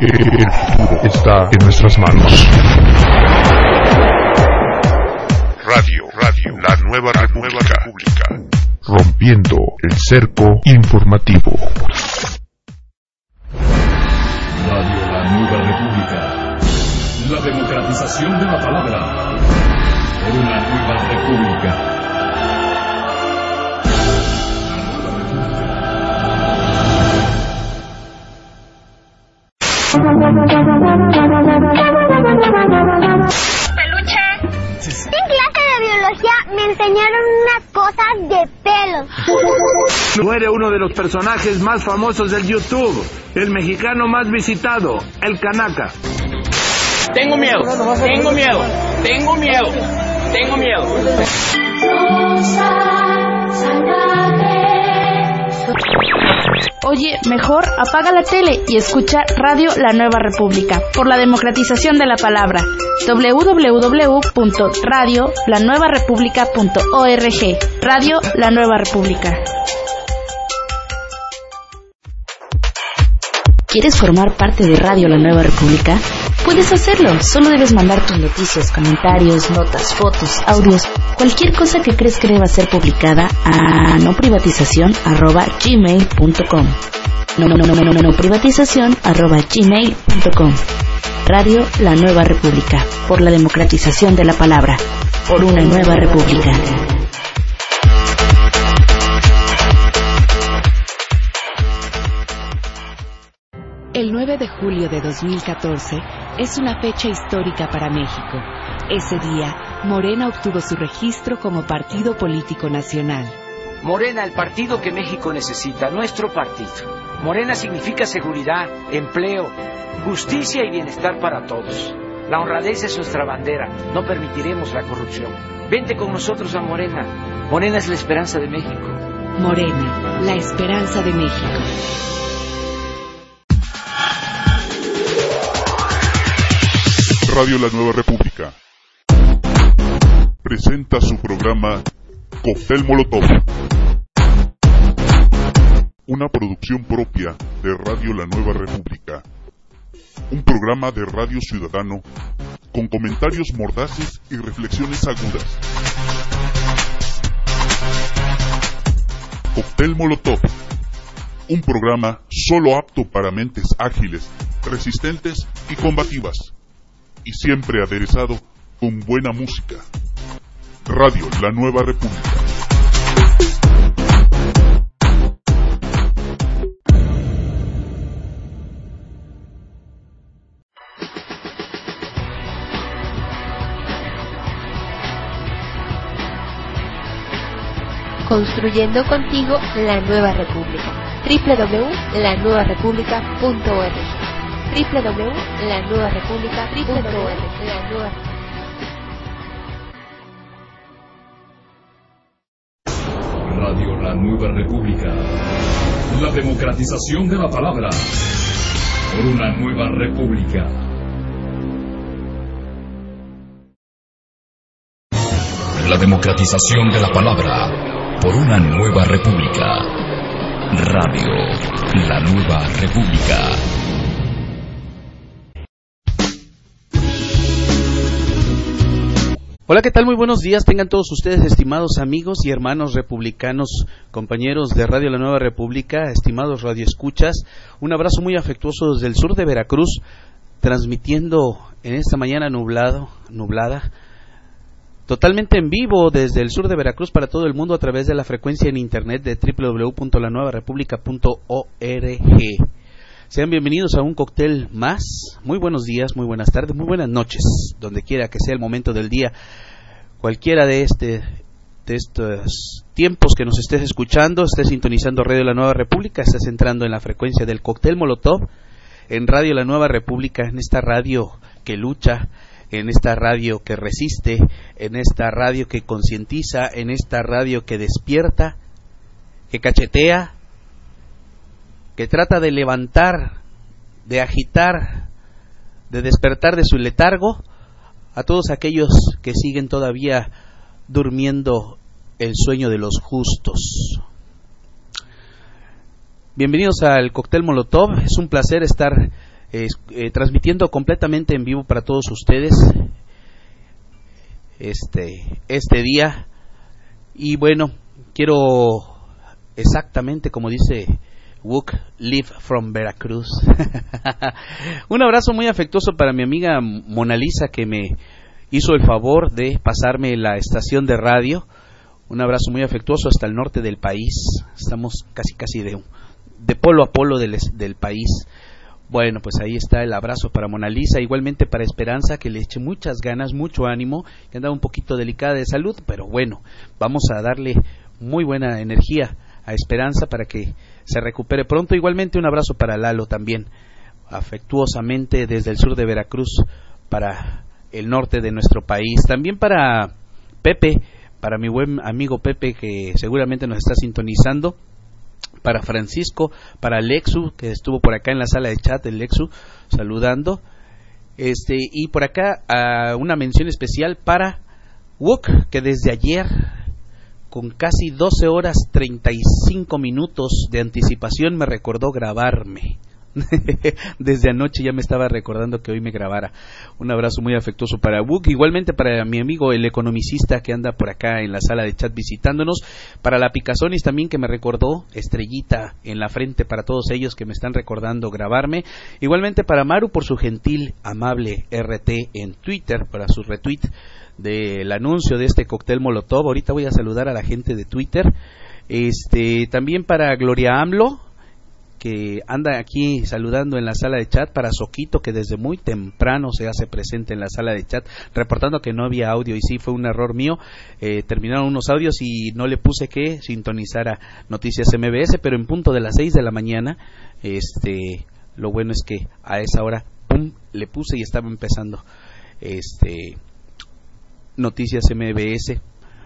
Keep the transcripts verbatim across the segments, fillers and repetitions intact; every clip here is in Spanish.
El futuro está en nuestras manos. Radio, radio, la nueva, la nueva república. Rompiendo el cerco informativo. Radio La Nueva República. La democratización de la palabra. Por una nueva república. Peluche. En clase de biología me enseñaron unas cosas de pelos. Muere uno de los personajes más famosos del YouTube, el mexicano más visitado, el Canaca. Tengo miedo, tengo miedo, tengo miedo, tengo miedo. Oye, mejor apaga la tele y escucha Radio La Nueva República, por la democratización de la palabra. doble u doble u doble u punto radio la nueva república punto org. Radio La Nueva República. ¿Quieres formar parte de Radio La Nueva República? Puedes hacerlo, solo debes mandar tus noticias, comentarios, notas, fotos, audios, cualquier cosa que crees que deba ser publicada a noprivatización arroba gmail punto com. No, no, no, no, no, no, no, privatización arroba gmail punto com. Radio La Nueva República, por la democratización de la palabra, por una nueva república. El nueve de julio de dos mil catorce es una fecha histórica para México. Ese día, Morena obtuvo su registro como partido político nacional. Morena, el partido que México necesita, nuestro partido. Morena significa seguridad, empleo, justicia y bienestar para todos. La honradez es nuestra bandera, no permitiremos la corrupción. Vente con nosotros a Morena. Morena es la esperanza de México. Morena, la esperanza de México. Radio La Nueva República presenta su programa Cóctel Molotov, una producción propia de Radio La Nueva República, un programa de radio ciudadano con comentarios mordaces y reflexiones agudas. Cóctel Molotov, un programa solo apto para mentes ágiles, resistentes y combativas, y siempre aderezado con buena música. Radio La Nueva República. Construyendo contigo la Nueva República. doble u doble u doble u punto la nueva república punto org. doble u doble u doble u punto la nueva república punto org. Radio La Nueva República. La democratización de la palabra. Por una nueva república. La democratización de la palabra. Por una nueva república. Radio La Nueva República. Hola, ¿qué tal? Muy buenos días, tengan todos ustedes, estimados amigos y hermanos republicanos, compañeros de Radio La Nueva República, estimados radioescuchas. Un abrazo muy afectuoso desde el sur de Veracruz, transmitiendo en esta mañana nublado, nublada, totalmente en vivo desde el sur de Veracruz para todo el mundo a través de la frecuencia en internet de doble u doble u doble u punto la nueva república punto org. Sean bienvenidos a un cóctel más. Muy buenos días, muy buenas tardes, muy buenas noches, donde quiera que sea el momento del día. Cualquiera de este de estos tiempos que nos estés escuchando, estés sintonizando Radio La Nueva República, estás entrando en la frecuencia del Cóctel Molotov, en Radio La Nueva República, en esta radio que lucha, en esta radio que resiste, en esta radio que concientiza, en esta radio que despierta, que cachetea, que trata de levantar, de agitar, de despertar de su letargo a todos aquellos que siguen todavía durmiendo el sueño de los justos. Bienvenidos al Cóctel Molotov, es un placer estar eh, eh, transmitiendo completamente en vivo para todos ustedes este, este día. Y bueno, quiero exactamente como dice Wook, live from Veracruz. Un abrazo muy afectuoso para mi amiga Mona Lisa, que me hizo el favor de pasarme la estación de radio. Un abrazo muy afectuoso hasta el norte del país. Estamos casi casi de, de polo a polo del, del país. Bueno, pues ahí está el abrazo para Mona Lisa, igualmente para Esperanza, que le eche muchas ganas, mucho ánimo, que andaba un poquito delicada de salud, pero bueno, vamos a darle muy buena energía a Esperanza para que se recupere pronto. Igualmente un abrazo para Lalo también, afectuosamente desde el sur de Veracruz para el norte de nuestro país. También para Pepe, para mi buen amigo Pepe, que seguramente nos está sintonizando, para Francisco, para Lexu, que estuvo por acá en la sala de chat, el Lexu, saludando, este y por acá uh, una mención especial para Wook, que desde ayer, con casi doce horas treinta y cinco minutos de anticipación, me recordó grabarme. Desde anoche ya me estaba recordando que hoy me grabara. Un abrazo muy afectuoso para Wook, igualmente para mi amigo el economicista que anda por acá en la sala de chat visitándonos, para la Picazonis también, que me recordó, estrellita en la frente para todos ellos que me están recordando grabarme. Igualmente para Maru por su gentil, amable R T en Twitter, para su retweet del anuncio de este cóctel Molotov. Ahorita voy a saludar a la gente de Twitter. Este, también para Gloria AMLO, que anda aquí saludando en la sala de chat, para Soquito, que desde muy temprano se hace presente en la sala de chat, reportando que no había audio, y sí, fue un error mío, eh, terminaron unos audios y no le puse que sintonizara Noticias M B S, pero en punto de las seis de la mañana, este, lo bueno es que a esa hora, pum, le puse y estaba empezando, este, Noticias M B S.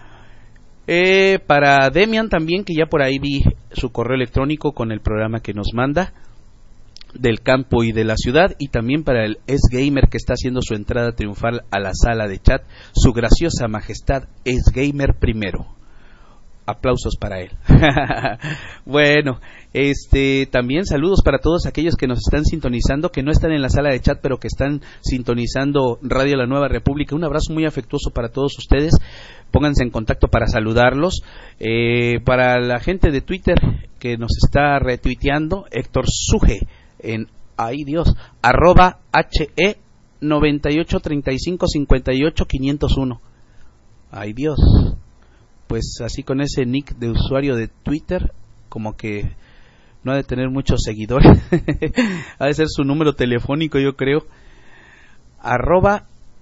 Eh, para Demian también, que ya por ahí vi su correo electrónico con el programa que nos manda del campo y de la ciudad, y también para el Es Gamer, que está haciendo su entrada triunfal a la sala de chat, su graciosa majestad Es Gamer primero. Aplausos para él. Bueno, este, también saludos para todos aquellos que nos están sintonizando, que no están en la sala de chat, pero que están sintonizando Radio La Nueva República. Un abrazo muy afectuoso para todos ustedes. Pónganse en contacto para saludarlos. Eh, para la gente de Twitter que nos está retuiteando, Héctor Suje en, ay Dios, arroba he noventa y ocho treinta y cinco cincuenta y ocho quinientos uno. Ay Dios. Pues así con ese nick de usuario de Twitter, como que no ha de tener muchos seguidores. Ha de ser su número telefónico, yo creo. Arroba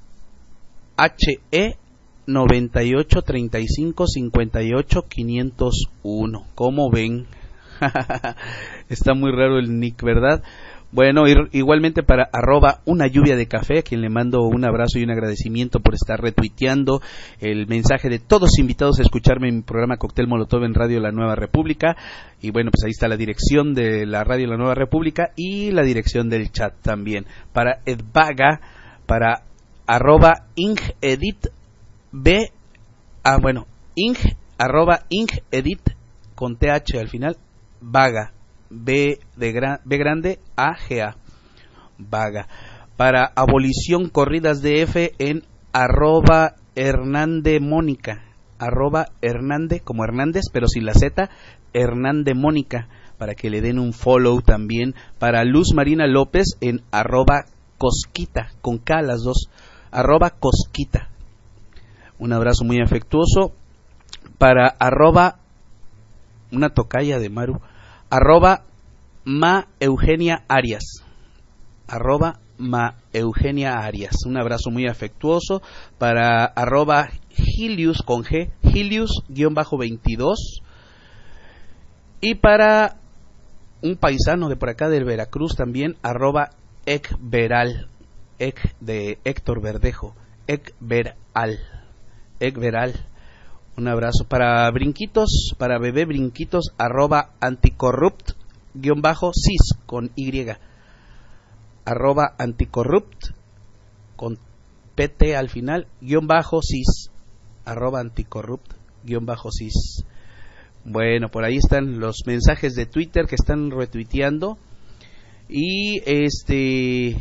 he noventa y ocho treinta y cinco cincuenta y ocho quinientos uno. ¿Cómo ven? Está muy raro el nick, ¿verdad? Bueno, igualmente para arroba una lluvia de café, a quien le mando un abrazo y un agradecimiento por estar retuiteando el mensaje de todos invitados a escucharme en mi programa Cóctel Molotov en Radio La Nueva República. Y bueno, pues ahí está la dirección de la Radio La Nueva República y la dirección del chat también. Para Edvaga, para arroba ingedit b, ah bueno, ing, arroba ingedit con th al final, vaga. B de gran, B grande A G A, vaga. Para Abolición Corridas D F en arroba Hernande Mónica, arroba Hernande como Hernández pero sin la Z, Hernande Mónica, para que le den un follow también. Para Luz Marina López en arroba Cosquita, con K las dos, arroba Cosquita. Un abrazo muy afectuoso. Para arroba una tocaya de Maru, arroba Ma Eugenia Arias, arroba Ma Eugenia Arias. Un abrazo muy afectuoso. Para arroba Gilius con G, Gilius guión bajo veintidós. Y para un paisano de por acá del Veracruz también, arroba Ecveral, Ec de Héctor Verdejo, Ecveral, Ecveral. Un abrazo para Brinquitos, para Bebé Brinquitos, arroba anticorrupt, guión bajo cis, con Y, arroba anticorrupt, con pt al final, guión bajo cis, arroba anticorrupt, guión bajo cis. Bueno, por ahí están los mensajes de Twitter que están retuiteando. Y este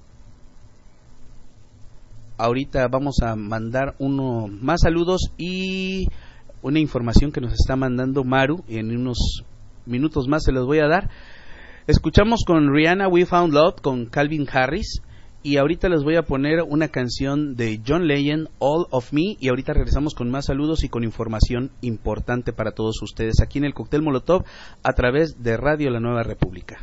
ahorita vamos a mandar uno más saludos y una información que nos está mandando Maru, y en unos minutos más se los voy a dar. Escuchamos con Rihanna We Found Love con Calvin Harris, y ahorita les voy a poner una canción de John Legend, All of Me, y ahorita regresamos con más saludos y con información importante para todos ustedes aquí en el Cóctel Molotov a través de Radio La Nueva República.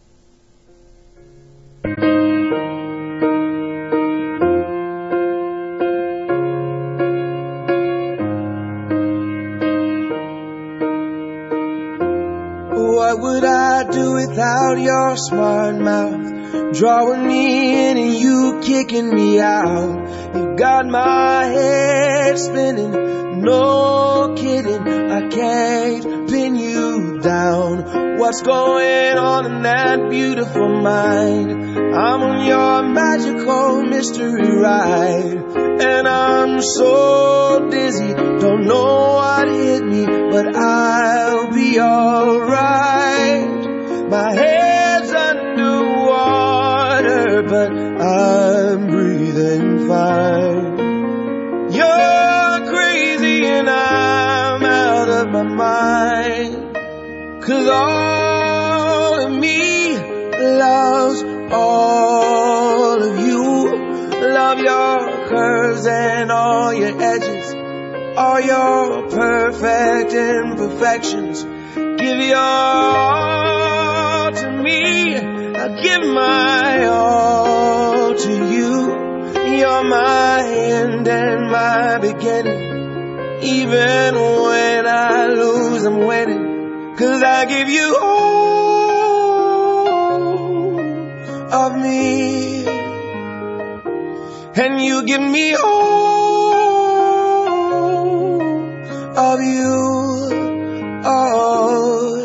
What would I do without your smart mouth? Drawing me in and you kicking me out. You got my head spinning, no kidding. I can't pin you down. What's going on in that beautiful mind? I'm on your magical mystery ride, and I'm so dizzy, don't know what hit me, but I'll be alright. My head's underwater, but I'm breathing fine. You're crazy and I'm out of my mind, 'cause all of me loves all of you. Love your curves and all your edges, all your perfect imperfections. Give your all to me, I'll give my all to you. You're my end and my beginning. Even when I lose, I'm winning, 'cause I give you all of me, and you give me all of you. Oh,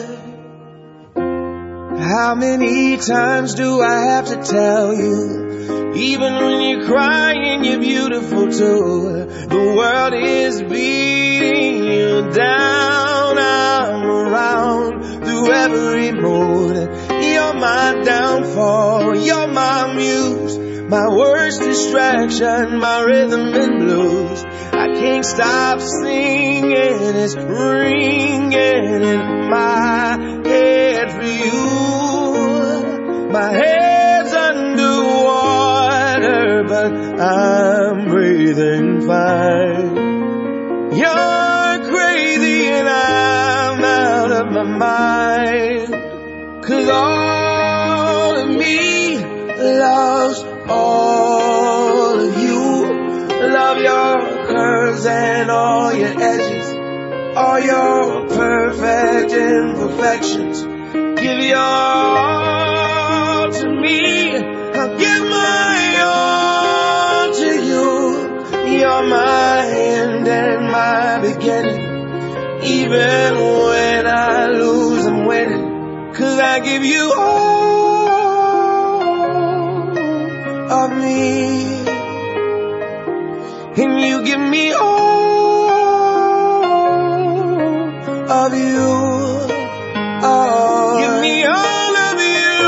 how many times do I have to tell you? Even when you're crying, you're beautiful too. The world is beating you down. I'm around through every mood. You're my downfall, you're my muse, my worst distraction, my rhythm and blues. I can't stop singing, it's ringing in my head for you. My head's underwater, but I'm breathing fine. You're crazy and I'm out of my mind, 'cause all of me loves all of you. Love your curves and all your edges, all your perfect imperfections. Give your all to me, I'll give my all to you. You're my end and my beginning. Even when I lose, I'm winning, 'cause I give you all of me, and you give me all of you. Oh, give me all of you.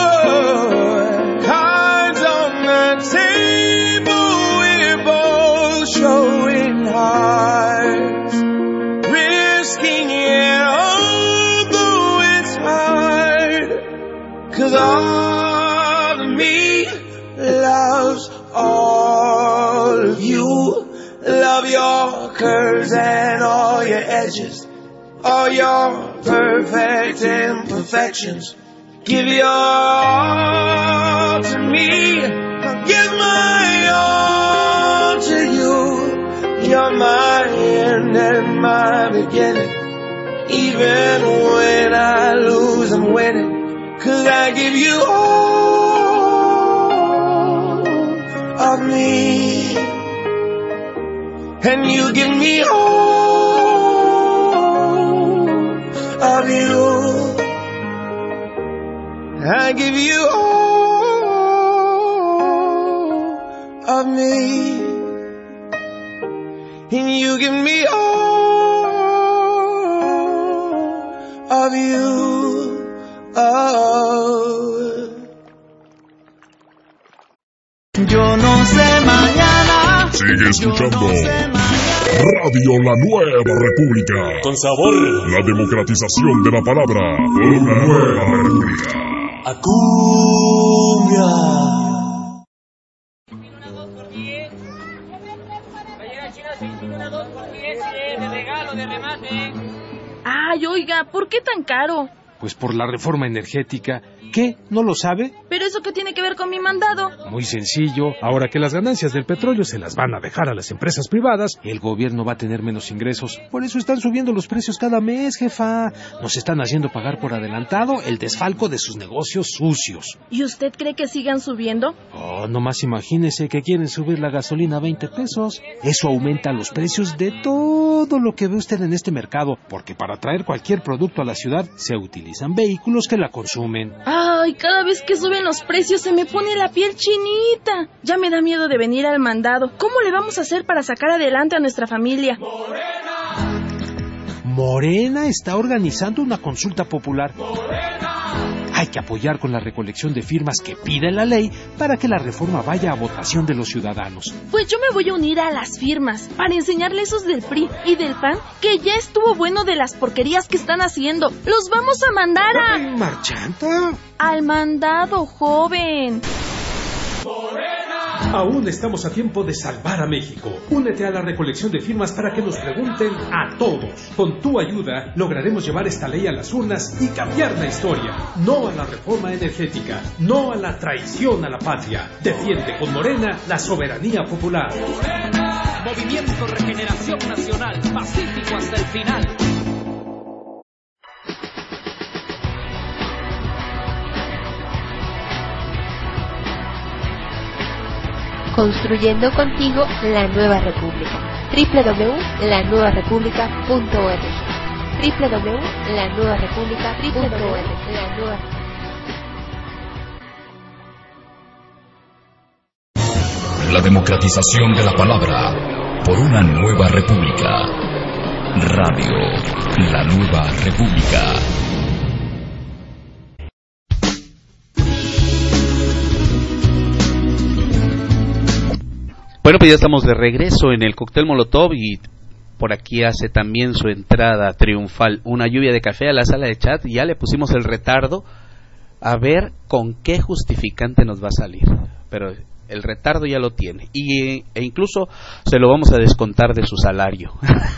Cards on the table, we're both showing hearts, risking it although it's hard, 'cause all of me loves all of you. Love your curves and all your edges, all your perfect imperfections. Give your all to me, I'll give my all to you. You're my end and my beginning. Even when I lose, I'm winning, 'cause I give you all of me, and you give me all of you. I give you all of me, and you give me all of you. Oh. Sigue escuchando Radio La Nueva República. Con sabor. La democratización de la palabra por una nueva república. Acuña. Ay, oiga, ¿por qué tan caro? Pues por la reforma energética. ¿Qué? ¿No lo sabe? ¿Pero eso qué tiene que ver con mi mandado? Muy sencillo. Ahora que las ganancias del petróleo se las van a dejar a las empresas privadas, el gobierno va a tener menos ingresos. Por eso están subiendo los precios cada mes, jefa. Nos están haciendo pagar por adelantado el desfalco de sus negocios sucios. ¿Y usted cree que sigan subiendo? Oh, nomás imagínese que quieren subir la gasolina a veinte pesos. Eso aumenta los precios de todo lo que ve usted en este mercado, porque para traer cualquier producto a la ciudad se utilizan vehículos que la consumen. Ay, cada vez que suben los precios se me pone la piel chinita. Ya me da miedo de venir al mandado. ¿Cómo le vamos a hacer para sacar adelante a nuestra familia? Morena, Morena está organizando una consulta popular. Morena. Hay que apoyar con la recolección de firmas que pide la ley para que la reforma vaya a votación de los ciudadanos. Pues yo me voy a unir a las firmas para enseñarles esos del P R I y del P A N que ya estuvo bueno de las porquerías que están haciendo. Los vamos a mandar a... ¿Marchanta? Al mandado, joven. Aún estamos a tiempo de salvar a México. Únete a la recolección de firmas para que nos pregunten a todos. Con tu ayuda lograremos llevar esta ley a las urnas y cambiar la historia. No a la reforma energética, no a la traición a la patria. Defiende con Morena la soberanía popular. Morena, Movimiento Regeneración Nacional, pacífico hasta el final. Construyendo contigo la nueva república. doble u doble u doble u punto la nueva república punto org. doble u doble u doble u punto la nueva república punto org. La democratización de la palabra por una nueva república. Radio La Nueva República. Bueno, pues ya estamos de regreso en el Cóctel Molotov y por aquí hace también su entrada triunfal una lluvia de café a la sala de chat. Ya le pusimos el retardo a ver con qué justificante nos va a salir, pero el retardo ya lo tiene y, e incluso se lo vamos a descontar de su salario.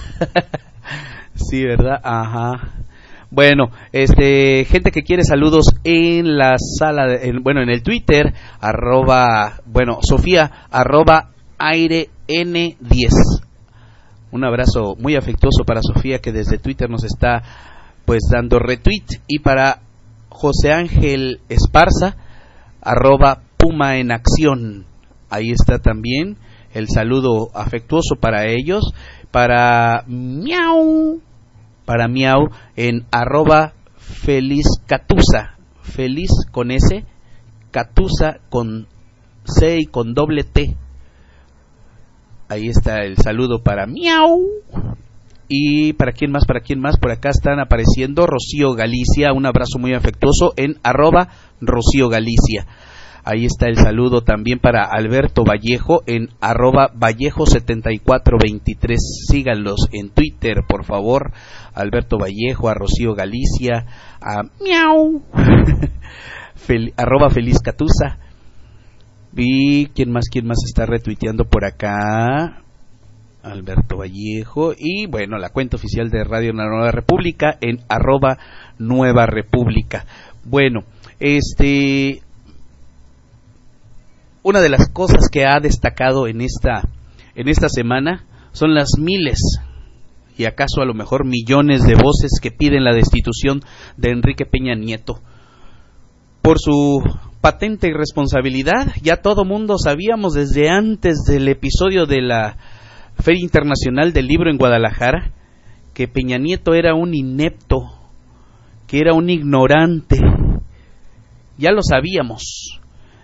Sí, ¿verdad? Ajá. Bueno, este, gente que quiere saludos en la sala, de, en, bueno, en el Twitter, arroba, bueno, Sofía, arroba, aire N diez. Un abrazo muy afectuoso para Sofía, que desde Twitter nos está pues dando retweet, y para José Ángel Esparza, arroba Puma en Acción. Ahí está también el saludo afectuoso para ellos. Para Miau, para Miau en arroba Feliz Catusa, Feliz con S, Catusa con C y con doble T. Ahí está el saludo para Miau. Y para quién más, para quién más, por acá están apareciendo Rocío Galicia, un abrazo muy afectuoso en arroba Rocío Galicia. Ahí está el saludo también para Alberto Vallejo en arroba Vallejo setenta y cuatro veintitrés. Síganlos en Twitter, por favor. Alberto Vallejo, a Rocío Galicia, a Miau, Fel, arroba Feliz Catusa. Y quién más, quién más está retuiteando por acá. Alberto Vallejo. Y bueno, la cuenta oficial de Radio La Nueva República en arroba Nueva República. Bueno, este... una de las cosas que ha destacado en esta en esta semana son las miles y acaso a lo mejor millones de voces que piden la destitución de Enrique Peña Nieto por su patente irresponsabilidad. Ya todo mundo sabíamos desde antes del episodio de la Feria Internacional del Libro en Guadalajara que Peña Nieto era un inepto, que era un ignorante. Ya lo sabíamos,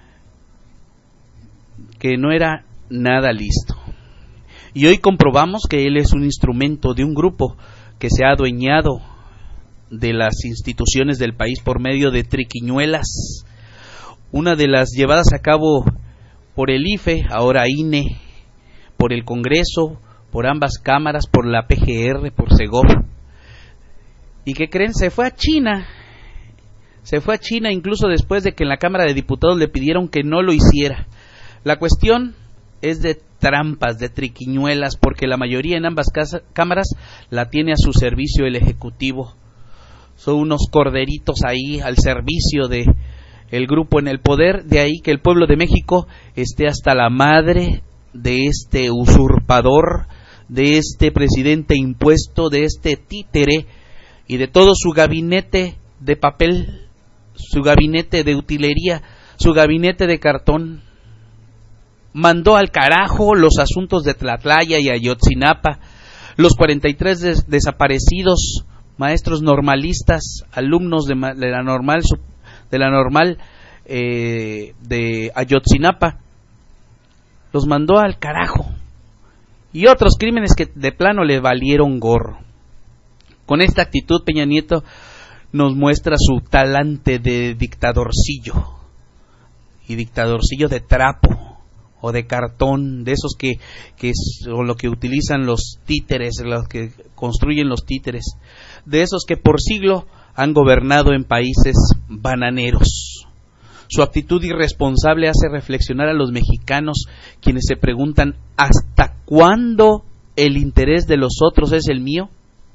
que no era nada listo. Y hoy comprobamos que él es un instrumento de un grupo que se ha adueñado de las instituciones del país por medio de triquiñuelas. Una de las llevadas a cabo por el I F E, ahora I N E, por el Congreso, por ambas cámaras, por la P G R, por Segov. ¿Y qué creen? Se fue a China. Se fue a China incluso después de que en la Cámara de Diputados le pidieron que no lo hiciera. La cuestión es de trampas, de triquiñuelas, porque la mayoría en ambas casa, cámaras la tiene a su servicio el Ejecutivo. Son unos corderitos ahí al servicio de el grupo en el poder, de ahí que el pueblo de México esté hasta la madre de este usurpador, de este presidente impuesto, de este títere y de todo su gabinete de papel, su gabinete de utilería, su gabinete de cartón. Mandó al carajo los asuntos de Tlatlaya y Ayotzinapa, los cuarenta y tres des- desaparecidos maestros normalistas, alumnos de, de la normal de la normal eh, de Ayotzinapa, los mandó al carajo, y otros crímenes que de plano le valieron gorro. Con esta actitud Peña Nieto nos muestra su talante de dictadorcillo, y dictadorcillo de trapo o de cartón, de esos que, que es, o lo que utilizan los títeres, los que construyen los títeres, de esos que por siglo han gobernado en países bananeros. Su actitud irresponsable hace reflexionar a los mexicanos, quienes se preguntan ¿hasta cuándo el interés de los otros es el mío?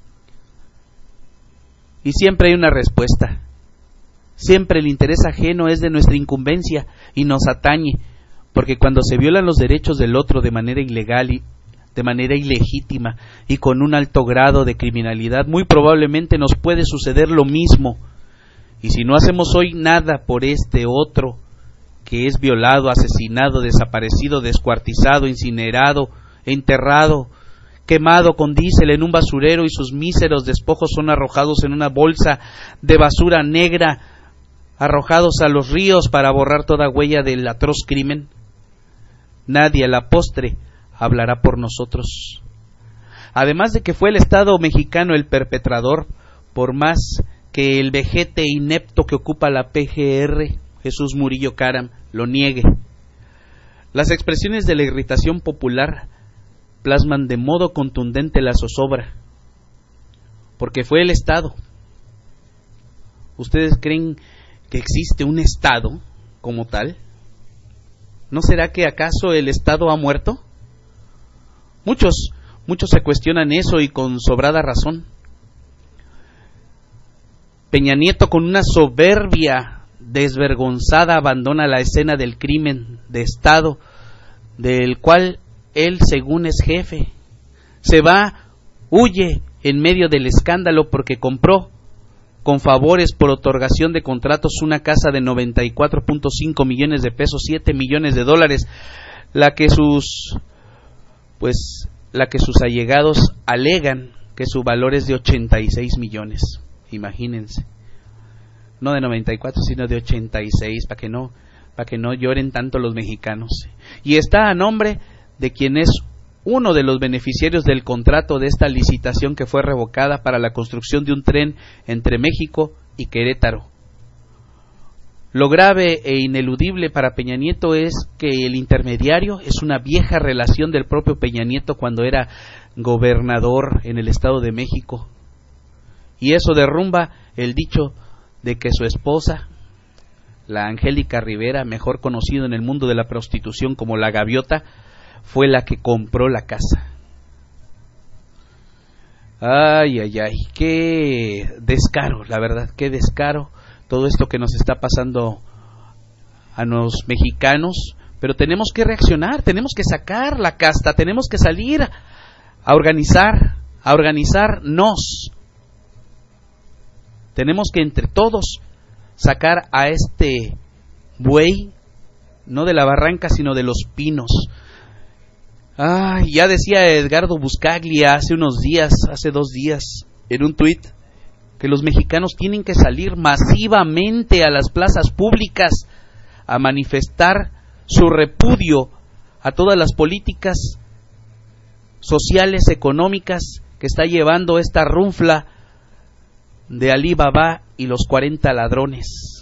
Y siempre hay una respuesta. Siempre el interés ajeno es de nuestra incumbencia y nos atañe, porque cuando se violan los derechos del otro de manera ilegal y de manera ilegítima y con un alto grado de criminalidad, muy probablemente nos puede suceder lo mismo. Y si no hacemos hoy nada por este otro que es violado, asesinado, desaparecido, descuartizado, incinerado, enterrado, quemado con diésel en un basurero y sus míseros despojos son arrojados en una bolsa de basura negra, arrojados a los ríos para borrar toda huella del atroz crimen, nadie a la postre hablará por nosotros. Además de que fue el Estado mexicano el perpetrador, por más que el vejete inepto que ocupa la P G R, Jesús Murillo Caram, lo niegue. Las expresiones de la irritación popular plasman de modo contundente la zozobra, porque fue el Estado. ¿Ustedes creen que existe un Estado como tal? ¿No será que acaso el Estado ha muerto? Muchos, muchos se cuestionan eso y con sobrada razón. Peña Nieto, con una soberbia desvergonzada, abandona la escena del crimen de Estado, del cual él, según es jefe. Se va, huye en medio del escándalo porque compró con favores por otorgación de contratos una casa de noventa y cuatro punto cinco millones de pesos, siete millones de dólares, la que sus pues la que sus allegados alegan que su valor es de ochenta y seis millones. Imagínense. No de noventa y cuatro, sino de ochenta y seis, para que no para que no lloren tanto los mexicanos. Y está a nombre de quien es uno de los beneficiarios del contrato de esta licitación que fue revocada para la construcción de un tren entre México y Querétaro. Lo grave e ineludible para Peña Nieto es que el intermediario es una vieja relación del propio Peña Nieto cuando era gobernador en el Estado de México. Y eso derrumba el dicho de que su esposa, la Angélica Rivera, mejor conocido en el mundo de la prostitución como la Gaviota, fue la que compró la casa. Ay, ay, ay, qué descaro, la verdad, qué descaro todo esto que nos está pasando a los mexicanos, pero tenemos que reaccionar, tenemos que sacar la casta, tenemos que salir a organizar, a organizarnos. Tenemos que entre todos sacar a este buey, no de la barranca, sino de los pinos. Ay, ya decía Edgardo Buscaglia hace unos días, hace dos días, en un tuit, que los mexicanos tienen que salir masivamente a las plazas públicas a manifestar su repudio a todas las políticas sociales, económicas que está llevando esta runfla de Alí Baba y los cuarenta ladrones.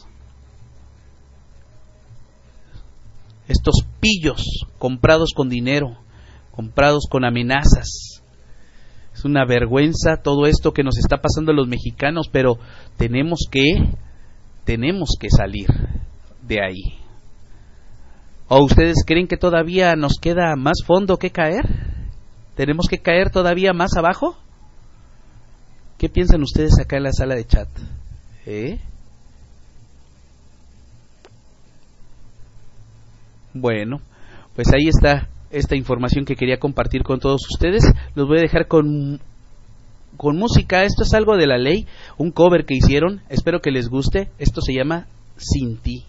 Estos pillos comprados con dinero, comprados con amenazas. Es una vergüenza todo esto que nos está pasando a los mexicanos, pero tenemos que, tenemos que salir de ahí. ¿O ustedes creen que todavía nos queda más fondo que caer? ¿Tenemos que caer todavía más abajo? ¿Qué piensan ustedes acá en la sala de chat? ¿Eh? Bueno, pues ahí está esta información que quería compartir con todos ustedes. Los voy a dejar con, con música. Esto es algo de La Ley, un cover que hicieron. Espero que les guste. Esto se llama Sin Ti.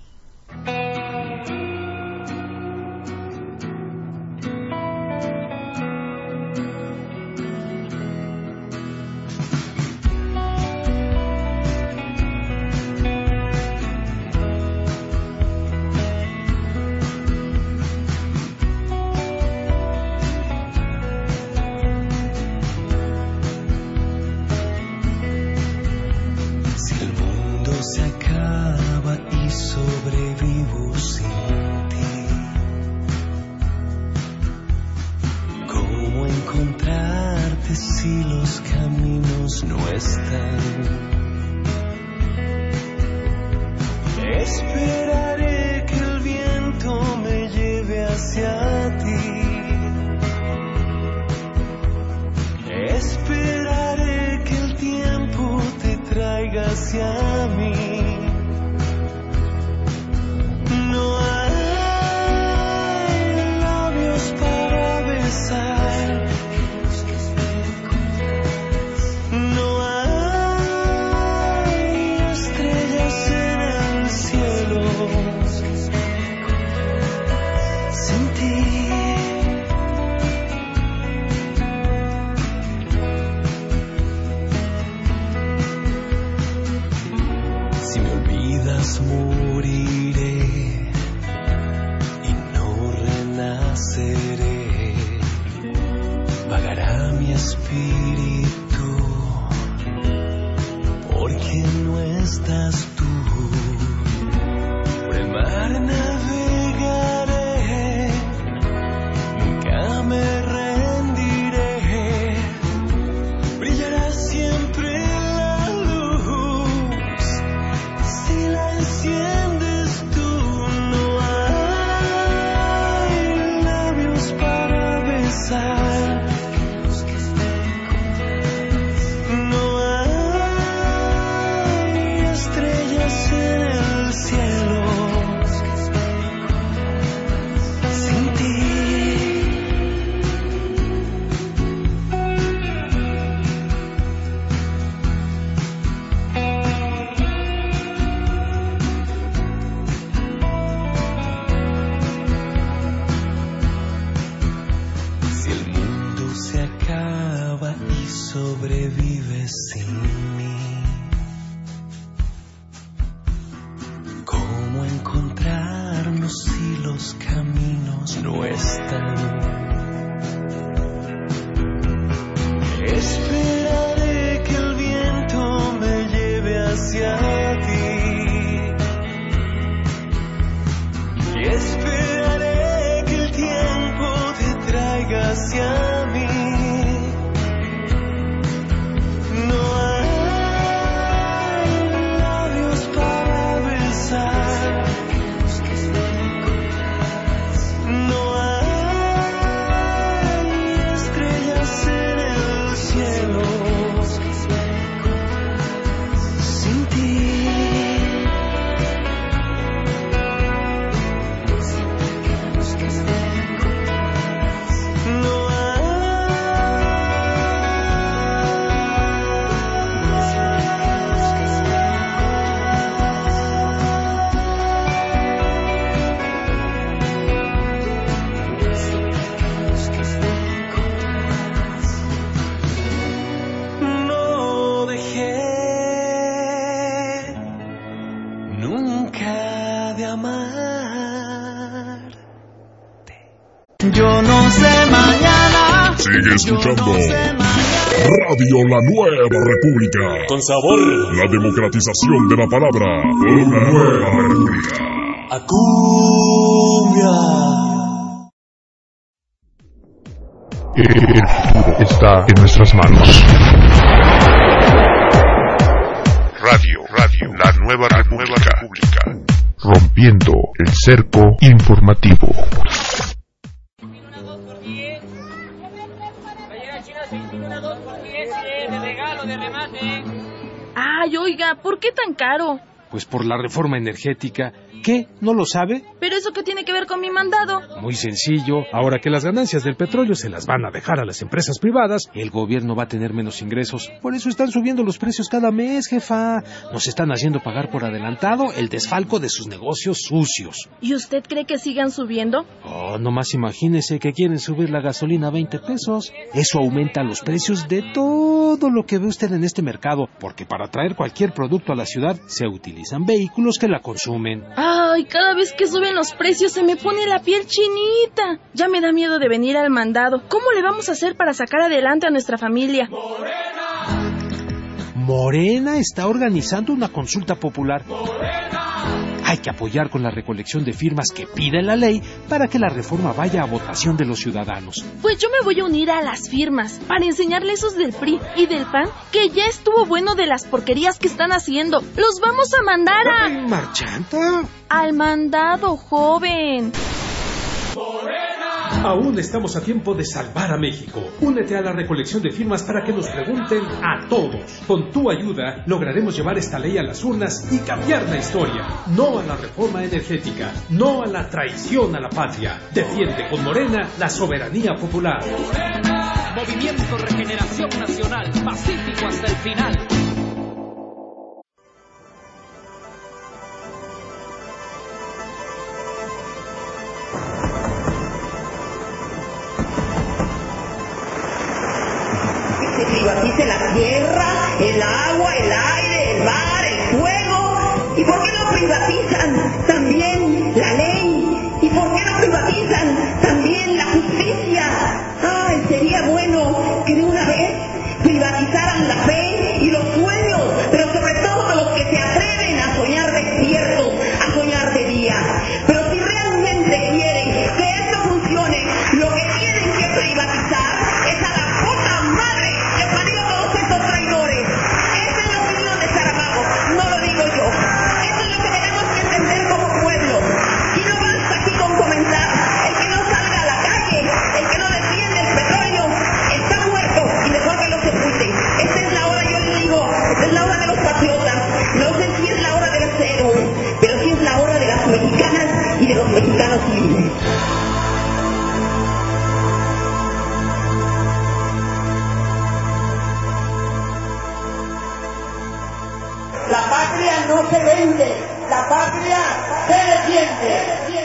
Sigue escuchando Radio La Nueva República. Con sabor. La democratización de la palabra. Una nueva república. A cumbia. El futuro está en nuestras manos. Radio, radio, la nueva, la nueva república. Rompiendo el cerco informativo. Ay, oiga, ¿por qué tan caro? Pues por la reforma energética. ¿Qué? ¿No lo sabe? ¿Pero eso qué tiene que ver con mi mandado? Muy sencillo. Ahora que las ganancias del petróleo se las van a dejar a las empresas privadas, el gobierno va a tener menos ingresos. Por eso están subiendo los precios cada mes, jefa. Nos están haciendo pagar por adelantado el desfalco de sus negocios sucios. ¿Y usted cree que sigan subiendo? Oh, nomás imagínese que quieren subir la gasolina a veinte pesos. Eso aumenta los precios de todo lo que ve usted en este mercado, porque para traer cualquier producto a la ciudad se utilizan vehículos que la consumen. Ay, cada vez que suben los precios se me pone la piel chinita. Ya me da miedo de venir al mandado. ¿Cómo le vamos a hacer para sacar adelante a nuestra familia? Morena, Morena está organizando una consulta popular. Morena. Hay que apoyar con la recolección de firmas que pide la ley para que la reforma vaya a votación de los ciudadanos. Pues yo me voy a unir a las firmas para enseñarle esos del P R I y del P A N que ya estuvo bueno de las porquerías que están haciendo. Los vamos a mandar a... ¡Ay, marchanta! Al mandado, joven. Aún estamos a tiempo de salvar a México. Únete a la recolección de firmas para que nos pregunten a todos. Con tu ayuda lograremos llevar esta ley a las urnas y cambiar la historia. No a la reforma energética, no a la traición a la patria. Defiende con Morena la soberanía popular. Morena, Movimiento Regeneración Nacional, pacífico hasta el final. Privatice la tierra, el agua, el aire, el mar, el fuego. ¿Y por qué no privatizan también la ley? ¿Y por qué no privatizan también la justicia? Ay, sería bueno que de una vez privatizaran la fe y los sueños, pero sobre todo los que se atreven a soñar despiertos, a soñar de día. Pero si realmente quieren que esto funcione, lo que tienen que privatizar es a la puta madre. No lo digo yo. Eso es lo que tenemos que entender como pueblo. Y no basta aquí con comentar. El que no salga a la calle, el que no defiende el petróleo, está muerto y mejor que lo sepulte. Esta es la hora, yo les digo, esta es la hora de los patriotas. No sé si es la hora de los héroes, pero sí es la hora de las mexicanas y de los mexicanos libres. La patria no se vende, la patria se defiende.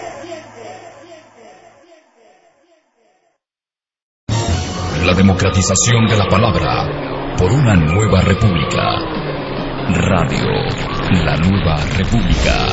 La democratización de la palabra por una nueva república. Radio, la nueva república.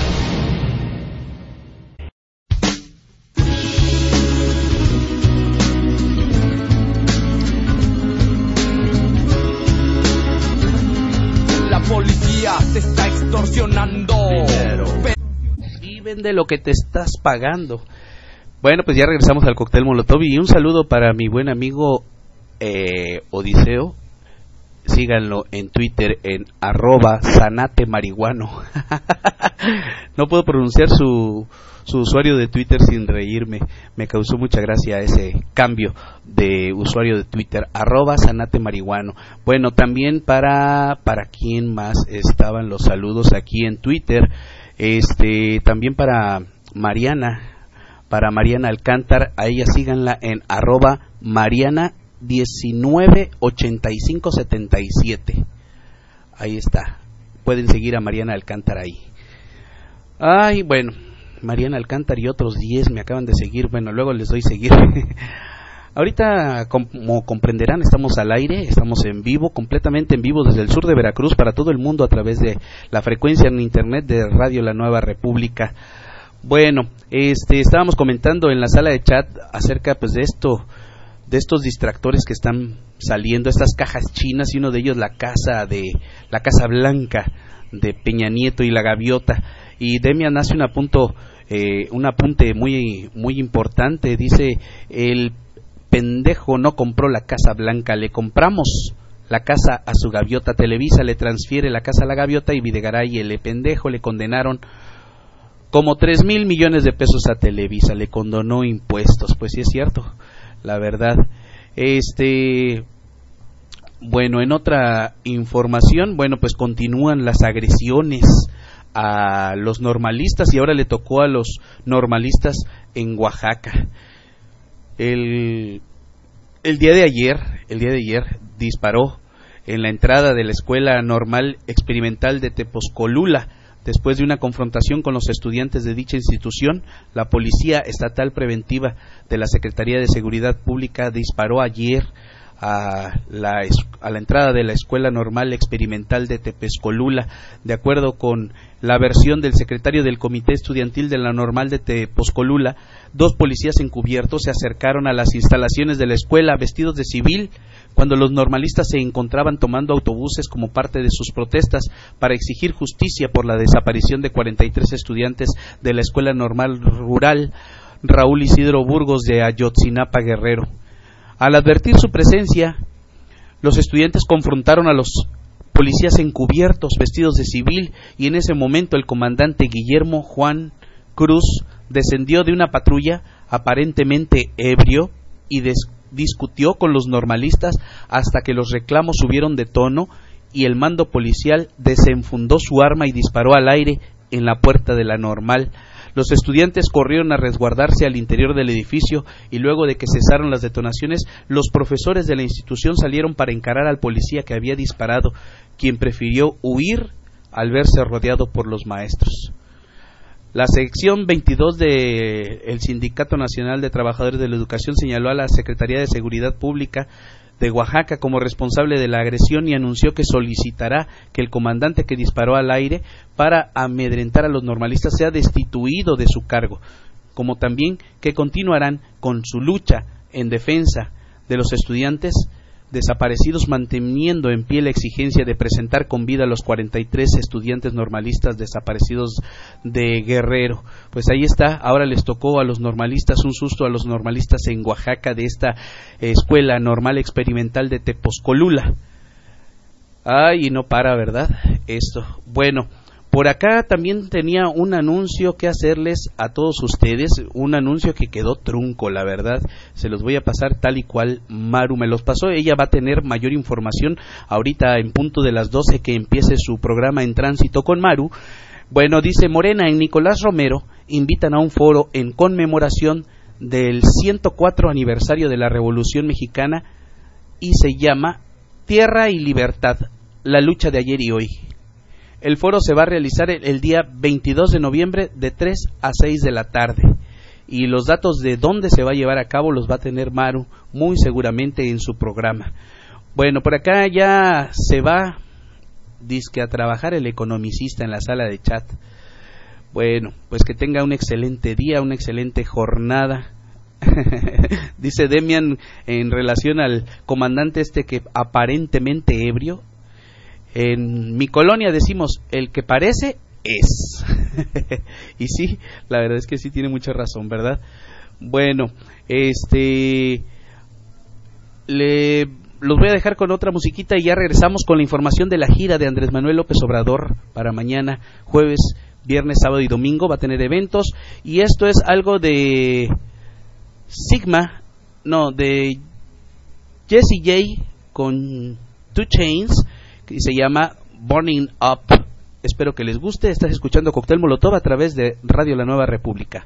Te está extorsionando. Viven de lo que te estás pagando. Bueno, pues ya regresamos al cóctel Molotov y un saludo para mi buen amigo eh, Odiseo. Síganlo en Twitter en arroba sanate marihuano. No puedo pronunciar su, su usuario de Twitter sin reírme. Me causó mucha gracia ese cambio de usuario de Twitter, arroba sanate marihuano. Bueno, también para para quién más estaban los saludos aquí en Twitter, este también para Mariana, para Mariana Alcántar, a ella síganla en arroba Mariana diecinueve ochenta y cinco setenta y siete. Ahí está, pueden seguir a Mariana Alcántar ahí. Ay, bueno, Mariana Alcántar y otros diez me acaban de seguir. Bueno, luego les doy seguir. Ahorita, como comprenderán, estamos al aire, estamos en vivo, completamente en vivo desde el sur de Veracruz para todo el mundo a través de la frecuencia en internet de Radio La Nueva República. Bueno, este, estábamos comentando en la sala de chat acerca pues de esto, de estos distractores que están saliendo, estas cajas chinas, y uno de ellos la casa de la Casa Blanca de Peña Nieto y la Gaviota. Y Demian hace un apunto, eh, un apunte muy muy importante. Dice: el pendejo no compró la Casa Blanca, le compramos la casa a su gaviota. Televisa le transfiere la casa a la gaviota y Videgaray, el pendejo, le condenaron como tres mil millones de pesos a Televisa, le condonó impuestos. Pues sí es cierto, la verdad. Este, bueno, en otra información, bueno, pues continúan las agresiones a los normalistas y ahora le tocó a los normalistas en Oaxaca. El, el día de ayer, el día de ayer disparó en la entrada de la Escuela Normal Experimental de Tepozcolula. Después de una confrontación con los estudiantes de dicha institución, la Policía Estatal Preventiva de la Secretaría de Seguridad Pública disparó ayer a la, a la entrada de la Escuela Normal Experimental de Tepozcolula. De acuerdo con la versión del secretario del Comité Estudiantil de la Normal de Tepozcolula, dos policías encubiertos se acercaron a las instalaciones de la escuela vestidos de civil cuando los normalistas se encontraban tomando autobuses como parte de sus protestas para exigir justicia por la desaparición de cuarenta y tres estudiantes de la Escuela Normal Rural Raúl Isidro Burgos de Ayotzinapa, Guerrero. Al advertir su presencia, los estudiantes confrontaron a los policías encubiertos vestidos de civil y en ese momento el comandante Guillermo Juan Cruz descendió de una patrulla aparentemente ebrio y des- discutió con los normalistas hasta que los reclamos subieron de tono y el mando policial desenfundó su arma y disparó al aire en la puerta de la Normal. Los estudiantes corrieron a resguardarse al interior del edificio y luego de que cesaron las detonaciones, los profesores de la institución salieron para encarar al policía que había disparado, quien prefirió huir al verse rodeado por los maestros. La sección veintidós del Sindicato Nacional de Trabajadores de la Educación señaló a la Secretaría de Seguridad Pública de Oaxaca como responsable de la agresión y anunció que solicitará que el comandante que disparó al aire para amedrentar a los normalistas sea destituido de su cargo, como también que continuarán con su lucha en defensa de los estudiantes desaparecidos, manteniendo en pie la exigencia de presentar con vida a los cuarenta y tres estudiantes normalistas desaparecidos de Guerrero. Pues ahí está, ahora les tocó a los normalistas, un susto a los normalistas en Oaxaca de esta Escuela Normal Experimental de Tepozcolula. Ay, y no para, ¿verdad? Esto. Bueno, por acá también tenía un anuncio que hacerles a todos ustedes, un anuncio que quedó trunco, la verdad. Se los voy a pasar tal y cual Maru me los pasó. Ella va a tener mayor información ahorita en punto de las doce que empiece su programa En Tránsito con Maru. Bueno, dice Morena en Nicolás Romero invitan a un foro en conmemoración del ciento cuatro aniversario de la Revolución Mexicana y se llama Tierra y Libertad, la lucha de ayer y hoy. El foro se va a realizar el, el día veintidós de noviembre de tres a seis de la tarde y los datos de dónde se va a llevar a cabo los va a tener Maru muy seguramente en su programa. Bueno, por acá ya se va dizque a trabajar el economicista en la sala de chat. Bueno, pues que tenga un excelente día, una excelente jornada. Dice Demian en relación al comandante este que aparentemente ebrio. En mi colonia decimos, el que parece es. Y sí, la verdad es que sí tiene mucha razón, ¿verdad? Bueno, este le los voy a dejar con otra musiquita y ya regresamos con la información de la gira de Andrés Manuel López Obrador para mañana, jueves, viernes, sábado y domingo. Va a tener eventos y esto es algo de Sigma, no, de Jessie J con Two Chainz, y se llama Burning Up. Espero que les guste. Estás escuchando Cóctel Molotov a través de Radio La Nueva República.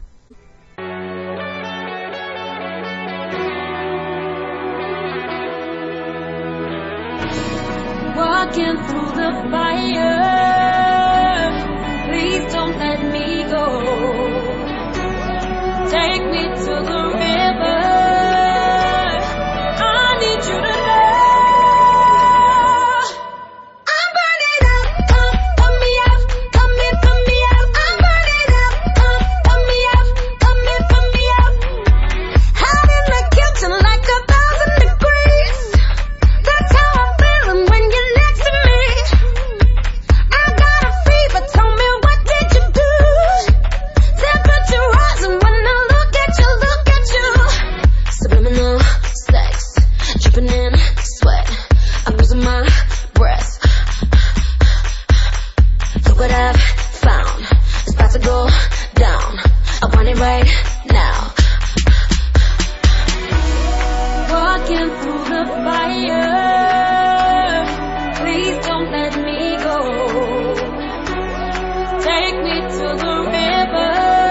Walking through the fire, please don't let me go. Take me to the river, I need you to know. Like a thousand degrees, that's how I'm feeling when you're next to me. to the river.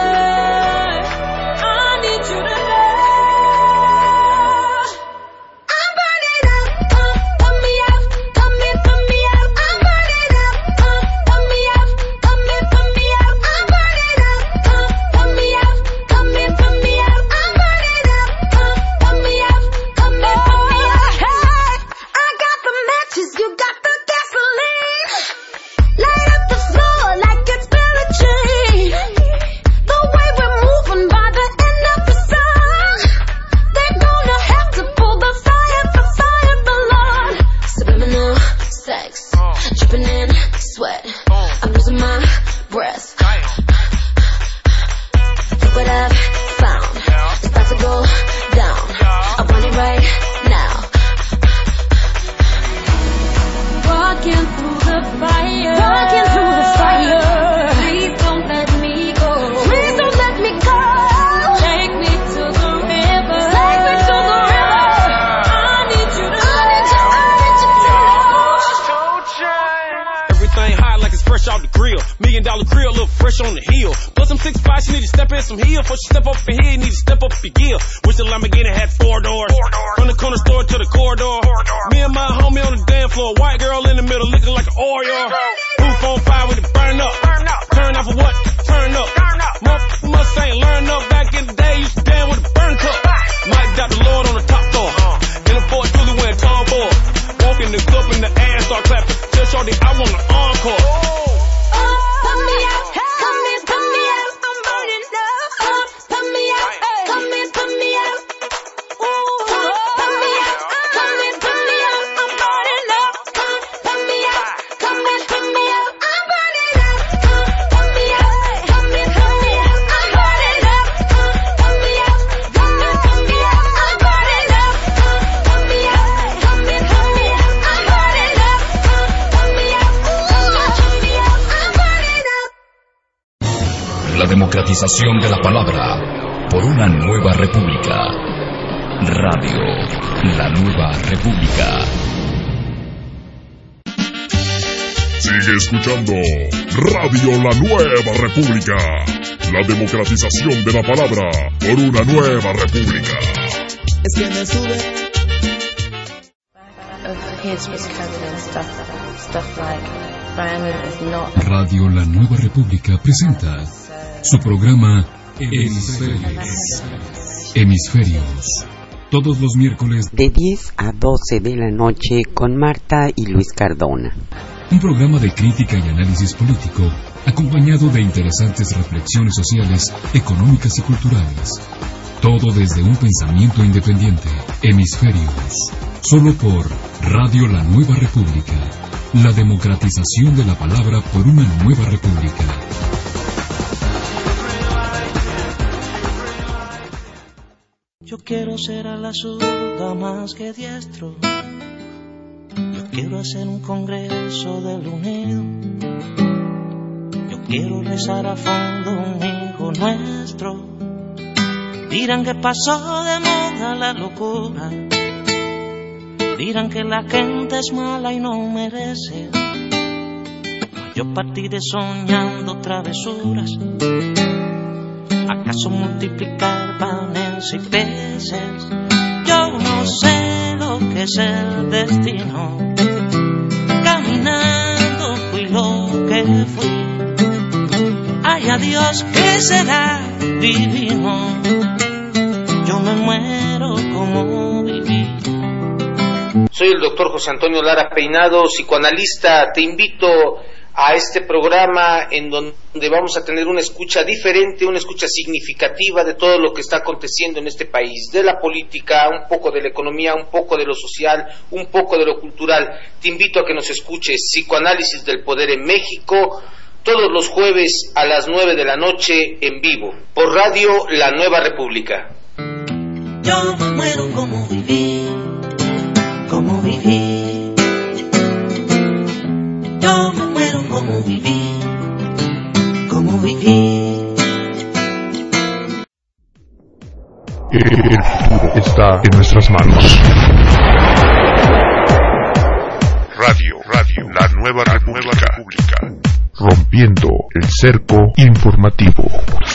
I need you to know. I'm burning up, uh, put me out, come in, put me out. I'm burning up, uh, put me out, come in, put me out. I'm burning up, uh, put me out, come in, put me out. I'm burning up, uh, put me out, come in, put me out. Hey, I got the matches, you got the gasoline. Light up the floor like it's been a dream. The way we're moving by the end of the song, they're gonna have to pull the fire, the fire, the Lord. Subliminal sex, dripping in sweat. I'm losing my breath. Look what I've found. It's about to go down. I want it right now. Walking through the fire. Walking through the fire. Please don't let me go. Please don't let me go. Take me to the river. Take me to the river. I need you to know. I need you, I need you to know. Everything hot like it's fresh out the grill. Million dollar grill, look fresh on the hill. Plus some six five, she need to step in some heel. Before she step up in here, you need to step up your gear. Wish the Lamborghini had four doors. From the corner store to the corridor. Me and my homie on the damn floor. White girl in the middle looking like an Oreo. Roof on fire with it burn up. Turn off for what? Turn up. Motherfucker must ain't learn up. Back in the day, used to damn with a burn cup. Mike got the Lord on the top floor. In a Ford truly wearing Tom Ford. Walking the cup in the ass, start clapping. Tell Shorty I want an encore. Put me out, come in, put me out. I'm burning up. Put me out, come in, put me out. Put me out, come in, put me out. I'm burning up. Put me out, come in, put me out. I'm burning up. Put me out, come in, put me out. I'm burning up. Put me out, come in, put me out. I'm burning up. Put me out, come in, put me out. I'm burning up. Put me out, come in, put me out. I'm burning up. La democratización de la palabra por una nueva república. Radio La Nueva República. Sigue escuchando Radio La Nueva República. La democratización de la palabra por una nueva república. Es que me sube. Of his was covered in stuff, stuff like Brandon is not. Radio La Nueva República presenta su programa Hemisferios. Hemisferios. Todos los miércoles de diez a doce de la noche con Marta y Luis Cardona. Un programa de crítica y análisis político acompañado de interesantes reflexiones sociales, económicas y culturales. Todo desde un pensamiento independiente. Hemisferios. Solo por Radio La Nueva República. La democratización de la palabra por una nueva república. Yo quiero ser a la zurda más que diestro. Yo quiero hacer un congreso del unido. Yo quiero rezar a fondo un hijo nuestro. Dirán que pasó de moda la locura. Dirán que la gente es mala y no merece. Yo partiré soñando travesuras. ¿Acaso multiplicar panes y peces? Yo no sé lo que es el destino. Caminando fui lo que fui. Ay, adiós, ¿qué será divino? Yo me muero como viví. Soy el doctor José Antonio Lara Peinado, psicoanalista. Te invito a este programa en donde vamos a tener una escucha diferente, una escucha significativa de todo lo que está aconteciendo en este país, de la política, un poco de la economía, un poco de lo social, un poco de lo cultural. Te invito a que nos escuches Psicoanálisis del Poder en México, todos los jueves a las nueve de la noche en vivo, por Radio La Nueva República. Yo me muero como viví, como viví. Yo me muero como viví, como viví. El futuro está en nuestras manos. Radio, Radio, la nueva, la nueva república. Rompiendo el cerco informativo.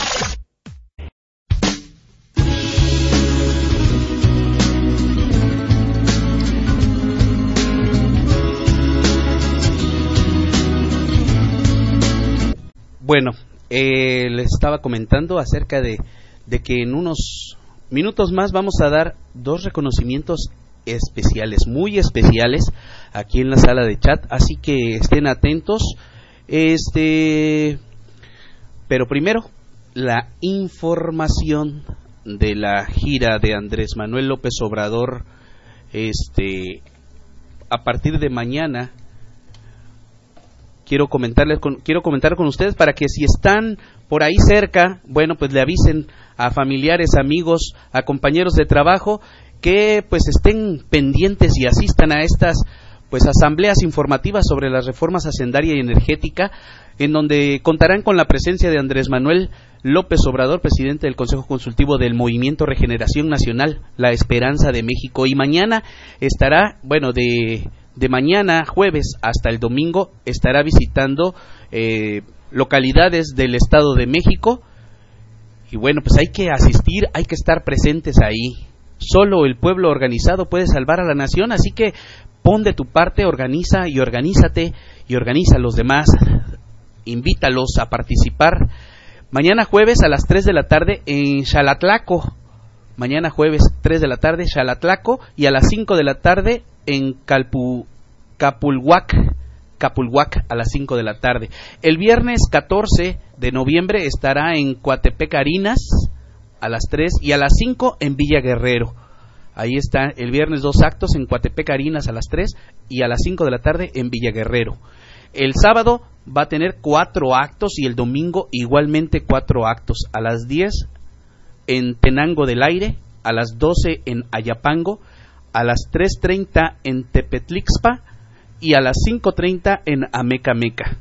Bueno, eh, les estaba comentando acerca de, de que en unos minutos más vamos a dar dos reconocimientos especiales, muy especiales, aquí en la sala de chat, así que estén atentos. Este, pero primero, la información de la gira de Andrés Manuel López Obrador, este, a partir de mañana. Quiero comentarles con, quiero comentar con ustedes para que si están por ahí cerca, bueno, pues le avisen a familiares, amigos, a compañeros de trabajo que pues estén pendientes y asistan a estas pues asambleas informativas sobre las reformas hacendaria y energética, en donde contarán con la presencia de Andrés Manuel López Obrador, presidente del Consejo Consultivo del Movimiento Regeneración Nacional, La Esperanza de México, y mañana estará, bueno, de de mañana jueves hasta el domingo estará visitando eh, localidades del Estado de México, y bueno, pues hay que asistir, hay que estar presentes ahí. Solo el pueblo organizado puede salvar a la nación, así que pon de tu parte, organiza y organízate y organiza a los demás, invítalos a participar. Mañana jueves a las tres de la tarde en Xalatlaco, mañana jueves tres de la tarde Xalatlaco, y a las cinco de la tarde en Calpu, Capulhuac, Capulhuac a las cinco de la tarde. El viernes catorce de noviembre estará en Coatepec Harinas a las tres y a las cinco en Villa Guerrero. Ahí está el viernes dos actos en Coatepec Harinas a las tres y a las cinco de la tarde en Villa Guerrero. El sábado va a tener cuatro actos y el domingo igualmente cuatro actos. A las diez en Tenango del Aire, a las doce en Ayapango, a las tres treinta en Tepetlixpa y a las cinco treinta en Amecameca.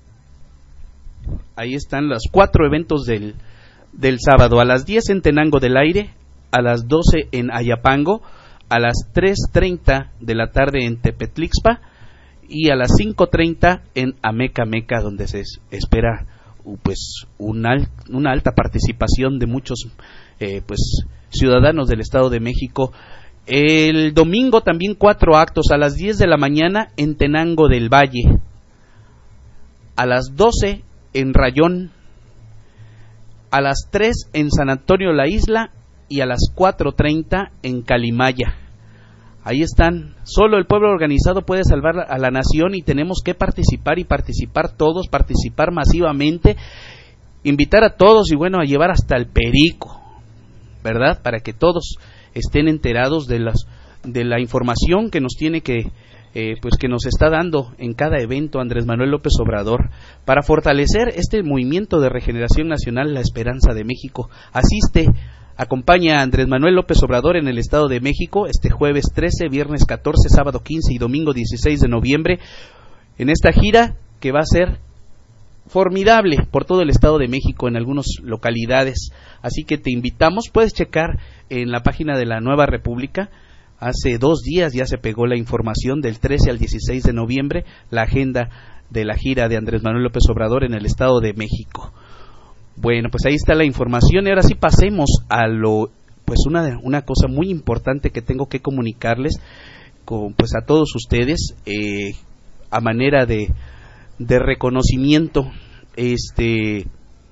Ahí están los cuatro eventos del, del sábado. A las diez en Tenango del Aire, a las doce en Ayapango, a las tres treinta de la tarde en Tepetlixpa y a las cinco treinta en Amecameca, donde se espera pues una, una alta participación de muchos eh, pues ciudadanos del Estado de México. El domingo también cuatro actos, a las diez de la mañana en Tenango del Valle, a las doce en Rayón, a las tres en San Antonio la Isla y a las cuatro treinta en Calimaya. Ahí están. Solo el pueblo organizado puede salvar a la nación y tenemos que participar y participar todos, participar masivamente, invitar a todos y bueno, a llevar hasta el perico, ¿verdad? Para que todos estén enterados de las de la información que nos tiene que eh, pues que nos está dando en cada evento Andrés Manuel López Obrador para fortalecer este movimiento de regeneración nacional, La Esperanza de México. Asiste, acompaña a Andrés Manuel López Obrador en el Estado de México este jueves trece, viernes catorce, sábado quince y domingo dieciséis de noviembre en esta gira que va a ser formidable por todo el Estado de México en algunas localidades. Así que te invitamos, puedes checar en la página de la Nueva República. Hace dos días ya se pegó la información del trece al dieciséis de noviembre, la agenda de la gira de Andrés Manuel López Obrador en el Estado de México. Bueno, pues ahí está la información y ahora sí pasemos a lo, pues una, una cosa muy importante que tengo que comunicarles con, pues a todos ustedes eh, a manera de, de reconocimiento. Este,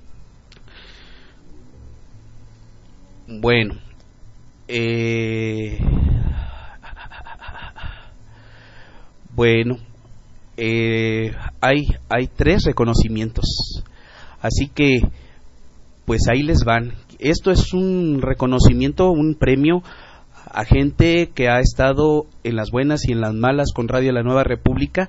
bueno, eh, bueno, eh, hay hay tres reconocimientos, así que pues ahí les van. Esto es un reconocimiento, un premio a gente que ha estado en las buenas y en las malas con Radio La Nueva República,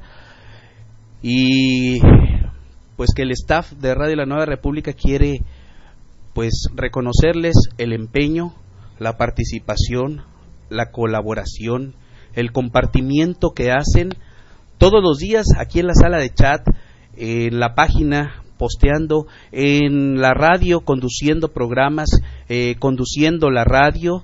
y pues que el staff de Radio La Nueva República quiere pues reconocerles el empeño, la participación, la colaboración, el compartimiento que hacen todos los días aquí en la sala de chat, en la página, posteando, en la radio, conduciendo programas, eh, conduciendo la radio,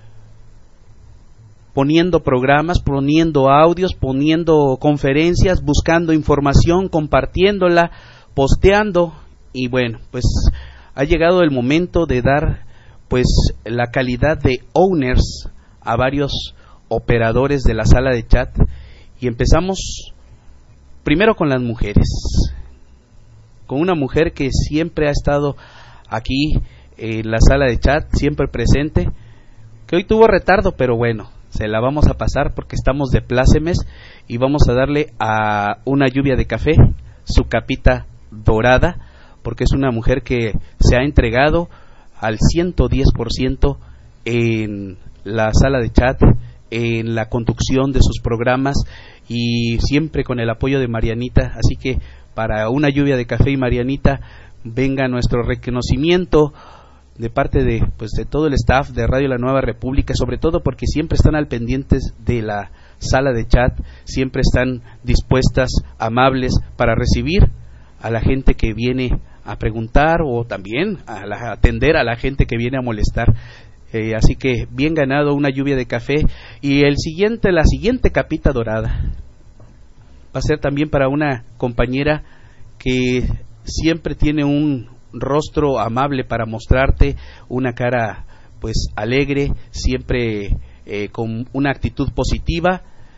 poniendo programas, poniendo audios, poniendo conferencias, buscando información, compartiéndola posteando, y bueno, pues ha llegado el momento de dar pues la calidad de owners a varios operadores de la sala de chat, y empezamos primero con las mujeres, con una mujer que siempre ha estado aquí en la sala de chat, siempre presente, que hoy tuvo retardo, pero bueno, se la vamos a pasar porque estamos de plácemes, y vamos a darle a una lluvia de café su capita dorada, porque es una mujer que se ha entregado al ciento diez por ciento en la sala de chat, en la conducción de sus programas, y siempre con el apoyo de Marianita. Así que para una lluvia de café y Marianita, venga nuestro reconocimiento de parte de pues de todo el staff de Radio La Nueva República, sobre todo porque siempre están al pendientes de la sala de chat, siempre están dispuestas, amables para recibir a la gente que viene a preguntar, o también a, la, a atender a la gente que viene a molestar. Eh, así que bien ganado una lluvia de café. Y el siguiente, la siguiente capita dorada va a ser también para una compañera que siempre tiene un rostro amable para mostrarte, una cara pues alegre, siempre eh, con una actitud positiva,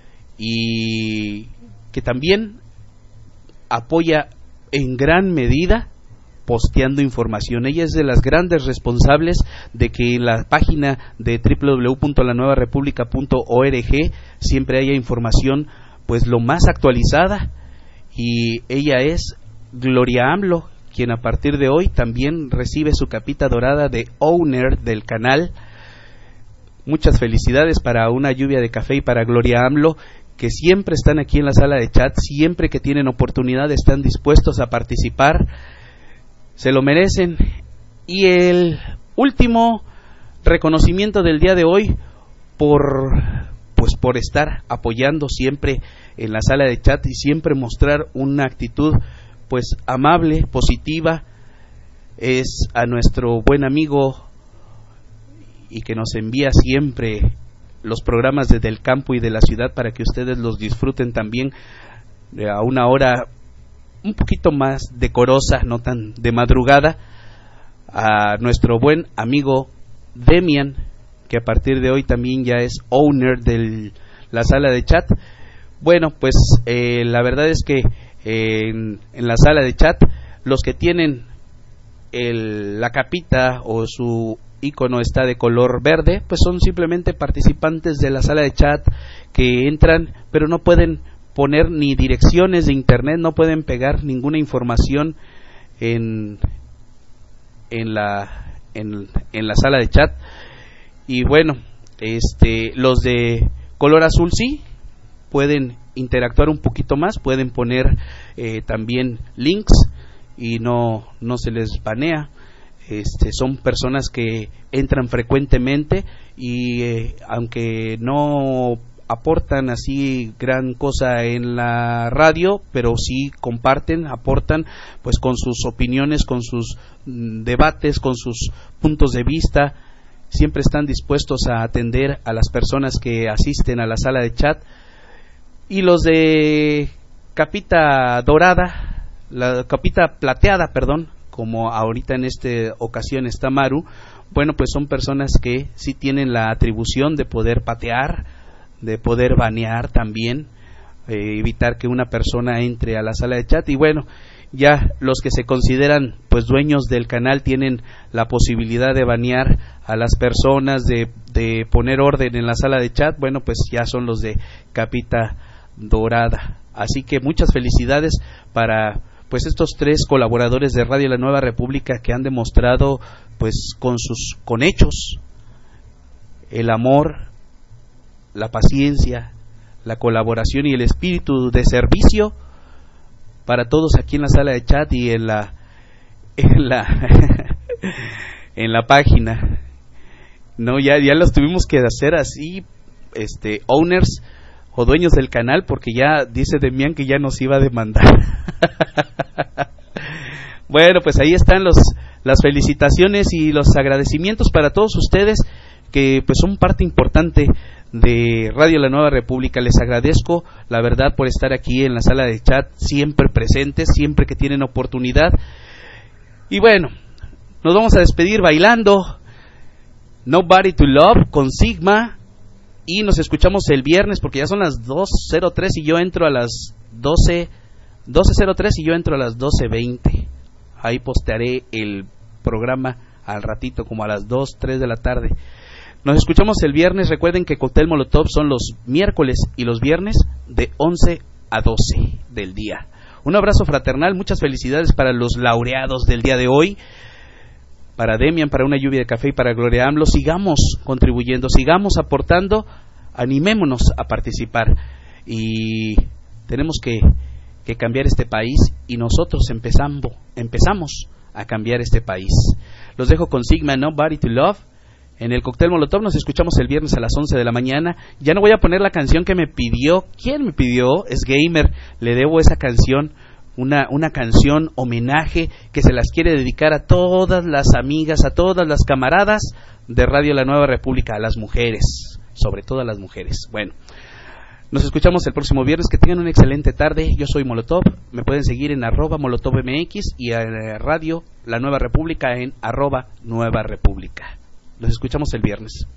y que también apoya en gran medida posteando información. Ella es de las grandes responsables de que en la página de doble u doble u doble u punto la nueva república punto org siempre haya información pues lo más actualizada, y ella es Gloria AMLO, quien a partir de hoy también recibe su capita dorada de owner del canal. Muchas felicidades para una lluvia de café y para Gloria AMLO, que siempre están aquí en la sala de chat, siempre que tienen oportunidad están dispuestos a participar, se lo merecen. Y el último reconocimiento del día de hoy por pues por estar apoyando siempre en la sala de chat y siempre mostrar una actitud pues amable, positiva, es a nuestro buen amigo y que nos envía siempre los programas desde el campo y de la ciudad para que ustedes los disfruten también a una hora un poquito más decorosa, no tan de madrugada, a nuestro buen amigo Demian, que a partir de hoy también ya es owner de la sala de chat. Bueno, pues eh, la verdad es que eh, en, en la sala de chat, los que tienen el, la capita o su icono está de color verde, pues son simplemente participantes de la sala de chat que entran, pero no pueden poner ni direcciones de internet, no pueden pegar ninguna información en en la en, en la sala de chat. Y bueno, este los de color azul sí pueden interactuar un poquito más, pueden poner eh, también links y no no se les banea. Este, son personas que entran frecuentemente y eh, aunque no aportan así gran cosa en la radio, pero sí comparten, aportan pues con sus opiniones, con sus mm, debates, con sus puntos de vista, siempre están dispuestos a atender a las personas que asisten a la sala de chat. Y los de capita dorada, la capita plateada, perdón, como ahorita en esta ocasión está Maru, bueno, pues son personas que sí tienen la atribución de poder patear, de poder banear también, eh, evitar que una persona entre a la sala de chat. Y bueno, ya los que se consideran pues dueños del canal tienen la posibilidad de banear a las personas, de, de poner orden en la sala de chat. Bueno, pues ya son los de capita dorada. Así que muchas felicidades para pues estos tres colaboradores de Radio La Nueva República que han demostrado pues con sus con hechos el amor, la paciencia, la colaboración y el espíritu de servicio para todos aquí en la sala de chat y en la en la en la página. No, ya ya los tuvimos que hacer así, este owners o dueños del canal, porque ya dice Demian que ya nos iba a demandar. Bueno, pues ahí están los las felicitaciones y los agradecimientos para todos ustedes que pues son parte importante de Radio La Nueva República. Les agradezco, la verdad, por estar aquí en la sala de chat, siempre presentes, siempre que tienen oportunidad. Y bueno, nos vamos a despedir bailando Nobody to Love con Sigma, y nos escuchamos el viernes porque ya son las dos cero tres y yo entro a las doce cero tres y yo entro a las doce veinte. Ahí postearé el programa al ratito, como a las dos, tres de la tarde. Nos escuchamos el viernes. Recuerden que Cóctel Molotov son los miércoles y los viernes de once a doce del día. Un abrazo fraternal, muchas felicidades para los laureados del día de hoy, para Demian, para Una Lluvia de Café y para Gloria AMLO. Sigamos contribuyendo, sigamos aportando, animémonos a participar, y tenemos que, que cambiar este país, y nosotros empezamos, empezamos a cambiar este país. Los dejo con Sigma, Nobody to Love. En el Cóctel Molotov nos escuchamos el viernes a las once de la mañana. Ya no voy a poner la canción que me pidió. ¿Quién me pidió? Es Gamer. Le debo esa canción, una, una canción homenaje que se las quiere dedicar a todas las amigas, a todas las camaradas de Radio La Nueva República, a las mujeres, sobre todo a las mujeres. Bueno, nos escuchamos el próximo viernes. Que tengan una excelente tarde. Yo soy Molotov. Me pueden seguir en arroba MolotovMX y en Radio La Nueva República en arroba Nueva República. Los escuchamos el viernes.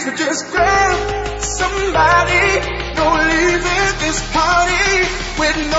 Just grab somebody, don't leave it this party with